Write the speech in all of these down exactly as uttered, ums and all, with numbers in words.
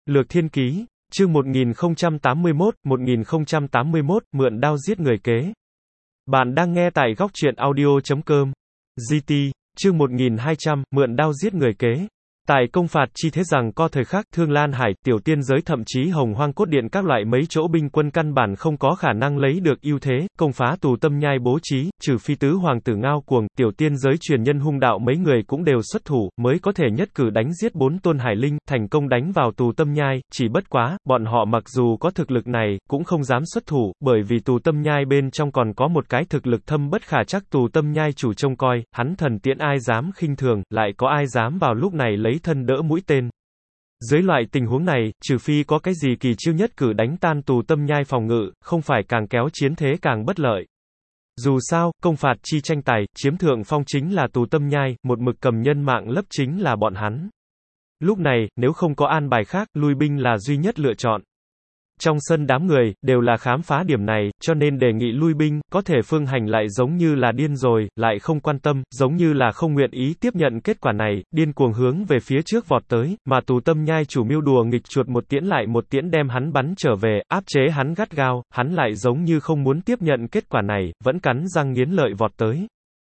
Lược Thiên Ký, chương một nghìn không trăm tám mươi mốt, một nghìn không trăm tám mươi mốt, mượn đao giết người kế. Bạn đang nghe tại góc truyện audio chấm com. giê tê, chương một nghìn hai trăm, mượn đao giết người kế. Tại công phạt chi thế rằng co thời khắc, Thương Lan Hải, Tiểu Tiên Giới thậm chí Hồng Hoang Cốt Điện các loại mấy chỗ binh quân căn bản không có khả năng lấy được ưu thế, công phá Tù Tâm Nhai bố trí, trừ phi tứ hoàng tử Ngao Cuồng, Tiểu Tiên Giới truyền nhân hung đạo mấy người cũng đều xuất thủ, mới có thể nhất cử đánh giết bốn tôn hải linh, thành công đánh vào Tù Tâm Nhai, chỉ bất quá, bọn họ mặc dù có thực lực này, cũng không dám xuất thủ, bởi vì Tù Tâm Nhai bên trong còn có một cái thực lực thâm bất khả trắc Tù Tâm Nhai chủ trông coi, hắn thần tiễn ai dám khinh thường, lại có ai dám vào lúc này lấy thân đỡ mũi tên. Dưới loại tình huống này, trừ phi có cái gì kỳ chiêu nhất cử đánh tan Tù Tâm Nhai phòng ngự, không phải càng kéo chiến thế càng bất lợi. Dù sao, công phạt chi tranh tài, chiếm thượng phong chính là Tù Tâm Nhai, một mực cầm nhân mạng lấp chính là bọn hắn. Lúc này, nếu không có an bài khác, lui binh là duy nhất lựa chọn. Trong sân đám người, đều là khám phá điểm này, cho nên đề nghị lui binh, có thể Phương Hành lại giống như là điên rồi, lại không quan tâm, giống như là không nguyện ý tiếp nhận kết quả này, điên cuồng hướng về phía trước vọt tới, mà Tù Tâm Nhai chủ mưu đùa nghịch chuột một tiễn lại một tiễn đem hắn bắn trở về, áp chế hắn gắt gao, hắn lại giống như không muốn tiếp nhận kết quả này, vẫn cắn răng nghiến lợi vọt tới.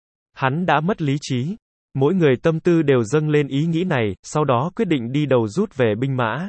Hắn đã mất lý trí. Mỗi người tâm tư đều dâng lên ý nghĩ này, sau đó quyết định đi đầu rút về binh mã.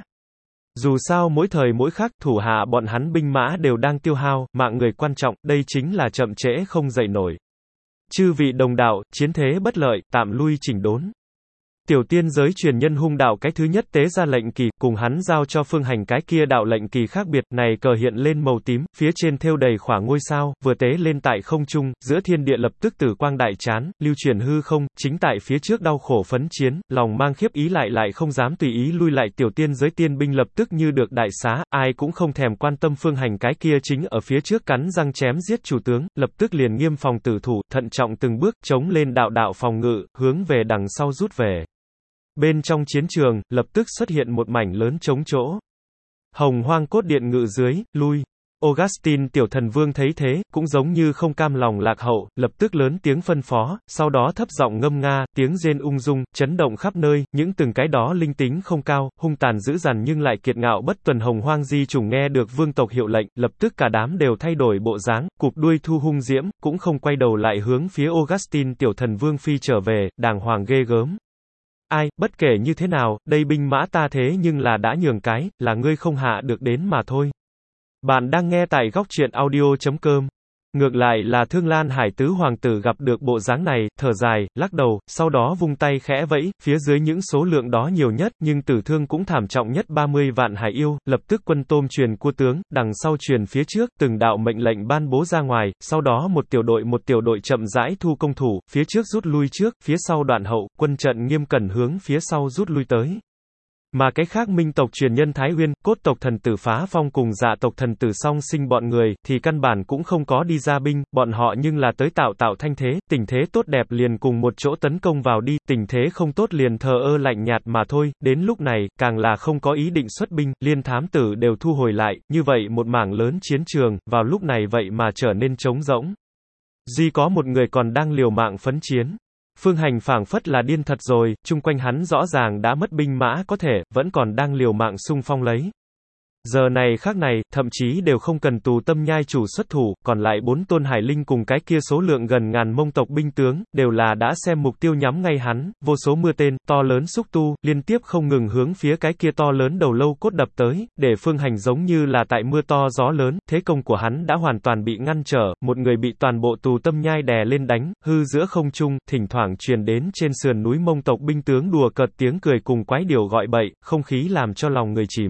Dù sao mỗi thời mỗi khắc, thủ hạ bọn hắn binh mã đều đang tiêu hao, mạng người quan trọng, đây chính là chậm trễ không dậy nổi. Chư vị đồng đạo, chiến thế bất lợi, tạm lui chỉnh đốn. Tiểu Tiên Giới truyền nhân hung đạo cái thứ nhất tế ra lệnh kỳ, cùng hắn giao cho Phương Hành cái kia đạo lệnh kỳ khác biệt, này cờ hiện lên màu tím, phía trên thêu đầy khỏa ngôi sao, vừa tế lên tại không trung, giữa thiên địa lập tức tử quang đại chán, lưu chuyển hư không, chính tại phía trước đau khổ phấn chiến, lòng mang khiếp ý lại lại không dám tùy ý lui lại. Tiểu Tiên Giới tiên binh lập tức như được đại xá, ai cũng không thèm quan tâm Phương Hành cái kia chính ở phía trước cắn răng chém giết chủ tướng, lập tức liền nghiêm phòng tử thủ, thận trọng từng bước, chống lên đạo đạo phòng ngự, hướng về đằng sau rút về. Bên trong chiến trường, lập tức xuất hiện một mảnh lớn trống chỗ. Hồng Hoang Cốt Điện ngự dưới, lui. Augustine Tiểu Thần Vương thấy thế, cũng giống như không cam lòng lạc hậu, lập tức lớn tiếng phân phó, sau đó thấp giọng ngâm nga, tiếng rên ung dung, chấn động khắp nơi, những từng cái đó linh tính không cao, hung tàn dữ dằn nhưng lại kiệt ngạo bất tuần Hồng Hoang di chủng nghe được vương tộc hiệu lệnh, lập tức cả đám đều thay đổi bộ dáng, cụp đuôi thu hung diễm, cũng không quay đầu lại hướng phía Augustine Tiểu Thần Vương phi trở về, đàng hoàng ghê gớm. Ai, bất kể như thế nào, đây binh mã ta thế nhưng là đã nhường cái, là ngươi không hạ được đến mà thôi. Bạn đang nghe tại góc truyện audio chấm com. Ngược lại là Thương Lan Hải tứ hoàng tử gặp được bộ dáng này, thở dài, lắc đầu, sau đó vung tay khẽ vẫy, phía dưới những số lượng đó nhiều nhất, nhưng tử thương cũng thảm trọng nhất ba mươi vạn hải yêu, lập tức quân tôm truyền cua tướng, đằng sau truyền phía trước, từng đạo mệnh lệnh ban bố ra ngoài, sau đó một tiểu đội một tiểu đội chậm rãi thu công thủ, phía trước rút lui trước, phía sau đoạn hậu, quân trận nghiêm cẩn hướng phía sau rút lui tới. Mà cái khác minh tộc truyền nhân Thái Uyên, cốt tộc thần tử Phá Phong cùng dạ tộc thần tử Song Sinh bọn người, thì căn bản cũng không có đi ra binh, bọn họ nhưng là tới tạo tạo thanh thế, tình thế tốt đẹp liền cùng một chỗ tấn công vào đi, tình thế không tốt liền thờ ơ lạnh nhạt mà thôi, đến lúc này, càng là không có ý định xuất binh, liên thám tử đều thu hồi lại, như vậy một mảng lớn chiến trường, vào lúc này vậy mà trở nên trống rỗng. Duy có một người còn đang liều mạng phấn chiến. Phương Hành phảng phất là điên thật rồi, chung quanh hắn rõ ràng đã mất binh mã có thể, vẫn còn đang liều mạng xung phong lấy. Giờ này khác này, thậm chí đều không cần Tù Tâm Nhai chủ xuất thủ, còn lại bốn tôn hải linh cùng cái kia số lượng gần ngàn mông tộc binh tướng, đều là đã xem mục tiêu nhắm ngay hắn, vô số mưa tên, to lớn xúc tu, liên tiếp không ngừng hướng phía cái kia to lớn đầu lâu cốt đập tới, để Phương Hành giống như là tại mưa to gió lớn, thế công của hắn đã hoàn toàn bị ngăn trở, một người bị toàn bộ Tù Tâm Nhai đè lên đánh, hư giữa không trung, thỉnh thoảng truyền đến trên sườn núi mông tộc binh tướng đùa cợt tiếng cười cùng quái điểu gọi bậy, không khí làm cho lòng người chìm.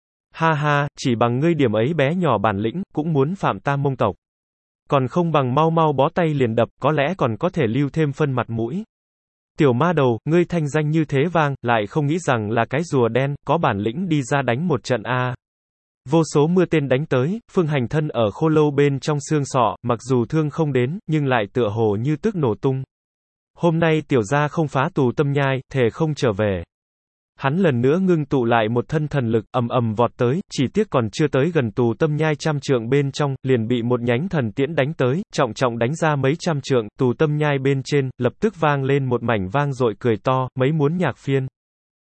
Ha ha, chỉ bằng ngươi điểm ấy bé nhỏ bản lĩnh, cũng muốn phạm ta mông tộc. Còn không bằng mau mau bó tay liền đập, có lẽ còn có thể lưu thêm phân mặt mũi. Tiểu ma đầu, ngươi thanh danh như thế vang, lại không nghĩ rằng là cái rùa đen, có bản lĩnh đi ra đánh một trận a. À. Vô số mưa tên đánh tới, Phương Hành thân ở khô lâu bên trong xương sọ, mặc dù thương không đến, nhưng lại tựa hồ như tức nổ tung. Hôm nay tiểu gia không phá Tù Tâm Nhai, thề không trở về. Hắn lần nữa ngưng tụ lại một thân thần lực, ầm ầm vọt tới, chỉ tiếc còn chưa tới gần Tù Tâm Nhai trăm trượng bên trong, liền bị một nhánh thần tiễn đánh tới, trọng trọng đánh ra mấy trăm trượng, Tù Tâm Nhai bên trên, lập tức vang lên một mảnh vang dội cười to, mấy muốn nhạc phiên.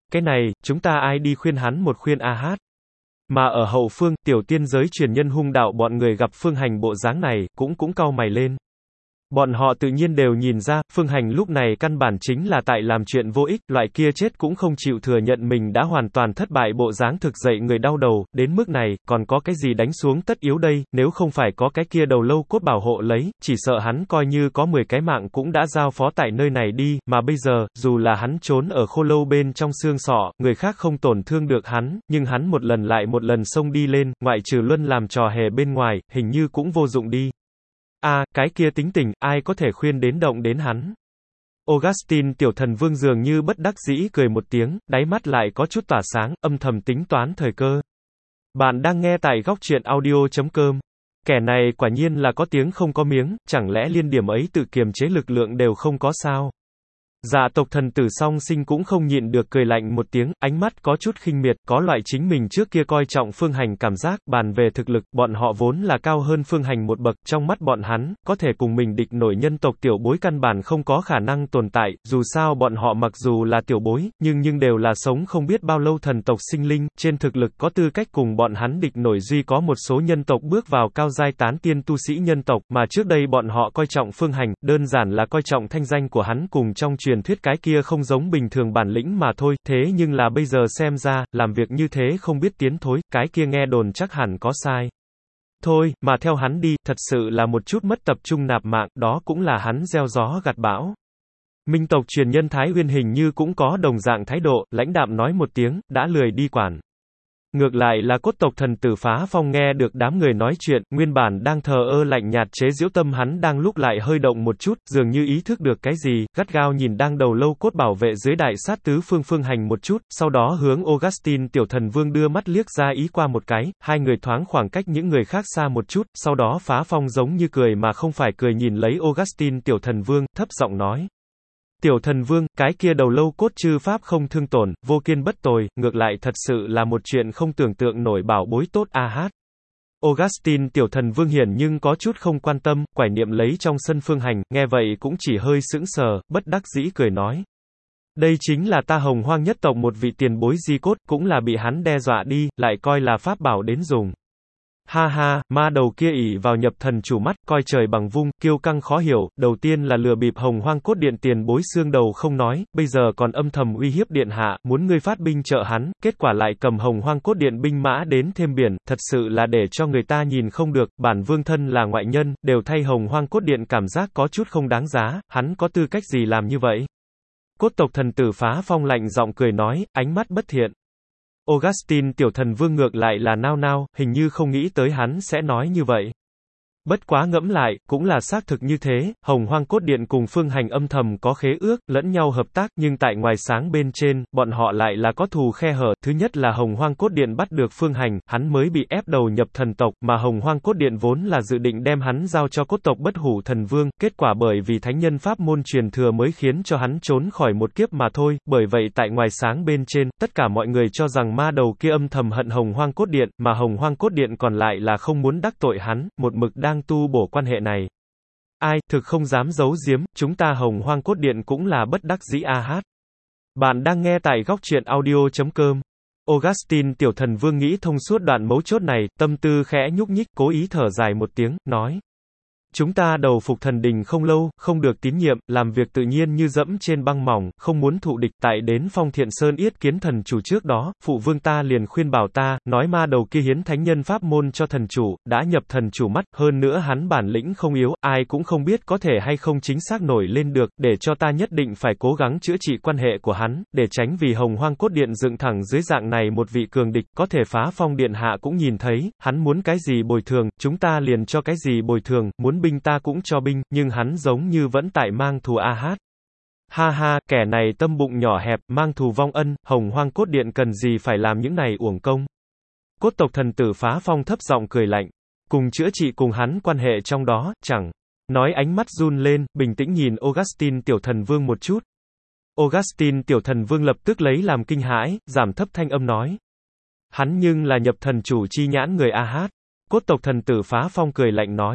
Cái này, chúng ta ai đi khuyên hắn một khuyên a hát. Mà ở hậu phương, tiểu tiên giới truyền nhân hung đạo bọn người gặp Phương Hành bộ dáng này, cũng cũng cau mày lên. Bọn họ tự nhiên đều nhìn ra, Phương Hành lúc này căn bản chính là tại làm chuyện vô ích, loại kia chết cũng không chịu thừa nhận mình đã hoàn toàn thất bại bộ dáng thực dậy người đau đầu, đến mức này, còn có cái gì đánh xuống tất yếu đây, nếu không phải có cái kia đầu lâu cốt bảo hộ lấy, chỉ sợ hắn coi như có mười cái mạng cũng đã giao phó tại nơi này đi, mà bây giờ, dù là hắn trốn ở khô lâu bên trong xương sọ, người khác không tổn thương được hắn, nhưng hắn một lần lại một lần xông đi lên, ngoại trừ luân làm trò hề bên ngoài, hình như cũng vô dụng đi. A, à, cái kia tính tình, ai có thể khuyên đến động đến hắn. Augustine tiểu thần vương dường như bất đắc dĩ cười một tiếng, đáy mắt lại có chút tỏa sáng, âm thầm tính toán thời cơ. Bạn đang nghe tại góc truyện audio chấm com. Kẻ này quả nhiên là có tiếng không có miếng, chẳng lẽ liên điểm ấy tự kiềm chế lực lượng đều không có sao? Dạ tộc thần tử song sinh cũng không nhịn được cười lạnh một tiếng, ánh mắt có chút khinh miệt, có loại chính mình trước kia coi trọng Phương Hành cảm giác, bàn về thực lực, bọn họ vốn là cao hơn Phương Hành một bậc, trong mắt bọn hắn, có thể cùng mình địch nổi nhân tộc tiểu bối căn bản không có khả năng tồn tại, dù sao bọn họ mặc dù là tiểu bối, nhưng nhưng đều là sống không biết bao lâu thần tộc sinh linh, trên thực lực có tư cách cùng bọn hắn địch nổi duy có một số nhân tộc bước vào cao giai tán tiên tu sĩ nhân tộc, mà trước đây bọn họ coi trọng Phương Hành, đơn giản là coi trọng thanh danh của hắn cùng trong truyền thuyết cái kia không giống bình thường bản lĩnh mà thôi, thế nhưng là bây giờ xem ra, làm việc như thế không biết tiến thối, cái kia nghe đồn chắc hẳn có sai. Thôi, mà theo hắn đi, thật sự là một chút mất tập trung nạp mạng, đó cũng là hắn gieo gió gặt bão. Minh tộc truyền nhân Thái Uyên hình như cũng có đồng dạng thái độ, lãnh đạm nói một tiếng, đã lười đi quản. Ngược lại là cốt tộc thần tử Phá Phong nghe được đám người nói chuyện, nguyên bản đang thờ ơ lạnh nhạt chế giễu tâm hắn đang lúc lại hơi động một chút, dường như ý thức được cái gì, gắt gao nhìn đang đầu lâu cốt bảo vệ dưới đại sát tứ phương Phương Hành một chút, sau đó hướng Augustine tiểu thần vương đưa mắt liếc ra ý qua một cái, hai người thoáng khoảng cách những người khác xa một chút, sau đó Phá Phong giống như cười mà không phải cười nhìn lấy Augustine tiểu thần vương, thấp giọng nói. Tiểu thần vương, cái kia đầu lâu cốt chư pháp không thương tổn, vô kiên bất tồi, ngược lại thật sự là một chuyện không tưởng tượng nổi bảo bối tốt a hát. Augustine tiểu thần vương hiển nhưng có chút không quan tâm, quải niệm lấy trong sân Phương Hành, nghe vậy cũng chỉ hơi sững sờ, bất đắc dĩ cười nói. Đây chính là ta Hồng Hoang nhất tộc một vị tiền bối di cốt, cũng là bị hắn đe dọa đi, lại coi là pháp bảo đến dùng. Ha ha, ma đầu kia ỷ vào nhập thần chủ mắt, coi trời bằng vung, kiêu căng khó hiểu, đầu tiên là lừa bịp Hồng Hoang cốt điện tiền bối xương đầu không nói, bây giờ còn âm thầm uy hiếp điện hạ, muốn ngươi phát binh trợ hắn, kết quả lại cầm Hồng Hoang cốt điện binh mã đến thêm biển, thật sự là để cho người ta nhìn không được, bản vương thân là ngoại nhân, đều thay Hồng Hoang cốt điện cảm giác có chút không đáng giá, hắn có tư cách gì làm như vậy? Cốt tộc thần tử Phá Phong lạnh giọng cười nói, ánh mắt bất thiện. Augustine tiểu thần vương ngược lại là nao nao, hình như không nghĩ tới hắn sẽ nói như vậy. Bất quá ngẫm lại, cũng là xác thực như thế, Hồng Hoang cốt điện cùng Phương Hành âm thầm có khế ước, lẫn nhau hợp tác, nhưng tại ngoài sáng bên trên, bọn họ lại là có thù khe hở, thứ nhất là Hồng Hoang cốt điện bắt được Phương Hành, hắn mới bị ép đầu nhập thần tộc, mà Hồng Hoang cốt điện vốn là dự định đem hắn giao cho cốt tộc Bất Hủ thần vương, kết quả bởi vì thánh nhân pháp môn truyền thừa mới khiến cho hắn trốn khỏi một kiếp mà thôi, bởi vậy tại ngoài sáng bên trên, tất cả mọi người cho rằng ma đầu kia âm thầm hận Hồng Hoang cốt điện, mà Hồng Hoang cốt điện còn lại là không muốn đắc tội hắn, một mực đang tu bổ quan hệ này. Ai, thực không dám giấu giếm, chúng ta Hồng Hoang cốt điện cũng là bất đắc dĩ a hát. Bạn đang nghe tại góc truyện audio chấm com. Augustine tiểu thần vương nghĩ thông suốt đoạn mấu chốt này, tâm tư khẽ nhúc nhích, cố ý thở dài một tiếng, nói. Chúng ta đầu phục thần đình không lâu, không được tín nhiệm, làm việc tự nhiên như dẫm trên băng mỏng, không muốn thụ địch, tại đến Phong Thiện Sơn yết kiến thần chủ trước đó, phụ vương ta liền khuyên bảo ta, nói ma đầu kia hiến thánh nhân pháp môn cho thần chủ, đã nhập thần chủ mắt, hơn nữa hắn bản lĩnh không yếu, ai cũng không biết có thể hay không chính xác nổi lên được, để cho ta nhất định phải cố gắng chữa trị quan hệ của hắn, để tránh vì Hồng Hoang cốt điện dựng thẳng dưới dạng này một vị cường địch, có thể Phá Phong điện hạ cũng nhìn thấy, hắn muốn cái gì bồi thường, chúng ta liền cho cái gì bồi thường, muốn binh ta cũng cho binh, nhưng hắn giống như vẫn tại mang thù a hát. Ha ha, kẻ này tâm bụng nhỏ hẹp, mang thù vong ân, Hồng Hoang cốt điện cần gì phải làm những này uổng công. Cốt tộc thần tử Phá Phong thấp giọng cười lạnh, cùng chữa trị cùng hắn quan hệ trong đó, chẳng. Nói ánh mắt run lên, bình tĩnh nhìn Augustine tiểu thần vương một chút. Augustine tiểu thần vương lập tức lấy làm kinh hãi, giảm thấp thanh âm nói. Hắn nhưng là nhập thần chủ chi nhãn người a hát. Cốt tộc thần tử Phá Phong cười lạnh nói.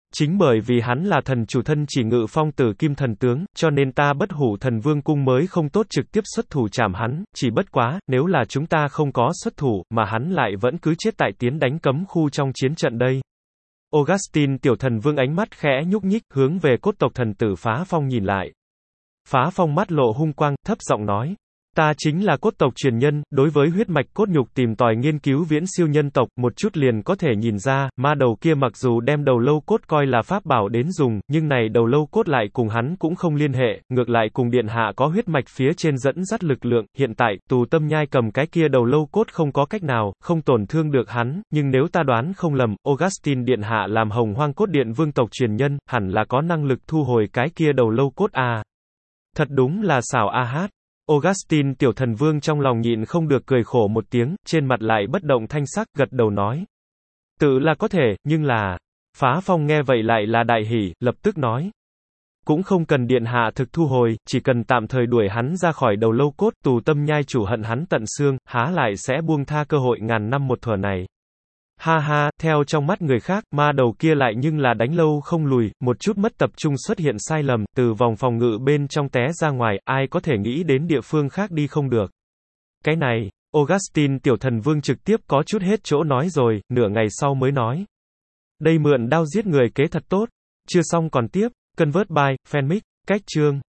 Chính bởi vì hắn là thần chủ thân chỉ ngự phong tử kim thần tướng, cho nên ta Bất Hủ Thần Vương cung mới không tốt trực tiếp xuất thủ chạm hắn, chỉ bất quá, nếu là chúng ta không có xuất thủ, mà hắn lại vẫn cứ chết tại tiến đánh cấm khu trong chiến trận đây. Augustine tiểu thần vương ánh mắt khẽ nhúc nhích, hướng về cốt tộc thần tử Phá Phong nhìn lại. Phá Phong mắt lộ hung quang, thấp giọng nói. Ta chính là cốt tộc truyền nhân, đối với huyết mạch cốt nhục tìm tòi nghiên cứu viễn siêu nhân tộc, một chút liền có thể nhìn ra, ma đầu kia mặc dù đem đầu lâu cốt coi là pháp bảo đến dùng, nhưng này đầu lâu cốt lại cùng hắn cũng không liên hệ, ngược lại cùng điện hạ có huyết mạch phía trên dẫn dắt lực lượng, hiện tại, Tù Tâm Nhai cầm cái kia đầu lâu cốt không có cách nào, không tổn thương được hắn, nhưng nếu ta đoán không lầm, Augustine điện hạ làm Hồng Hoang Cốt Điện vương tộc truyền nhân, hẳn là có năng lực thu hồi cái kia đầu lâu cốt à. Thật đúng là xảo a hát. Augustine tiểu thần vương trong lòng nhịn không được cười khổ một tiếng, trên mặt lại bất động thanh sắc, gật đầu nói. Tự là có thể, nhưng là... Phá Phong nghe vậy lại là đại hỉ, lập tức nói. Cũng không cần điện hạ thực thu hồi, chỉ cần tạm thời đuổi hắn ra khỏi đầu lâu cốt, Tù Tâm Nhai chủ hận hắn tận xương, há lại sẽ buông tha cơ hội ngàn năm một thuở này. Ha ha, theo trong mắt người khác, ma đầu kia lại nhưng là đánh lâu không lùi, một chút mất tập trung xuất hiện sai lầm, từ vòng phòng ngự bên trong té ra ngoài, ai có thể nghĩ đến địa phương khác đi không được. Cái này, Augustine tiểu thần vương trực tiếp có chút hết chỗ nói rồi, nửa ngày sau mới nói. Đây mượn đao giết người kế thật tốt. Chưa xong còn tiếp, Convert by, Fanmic, cách chương.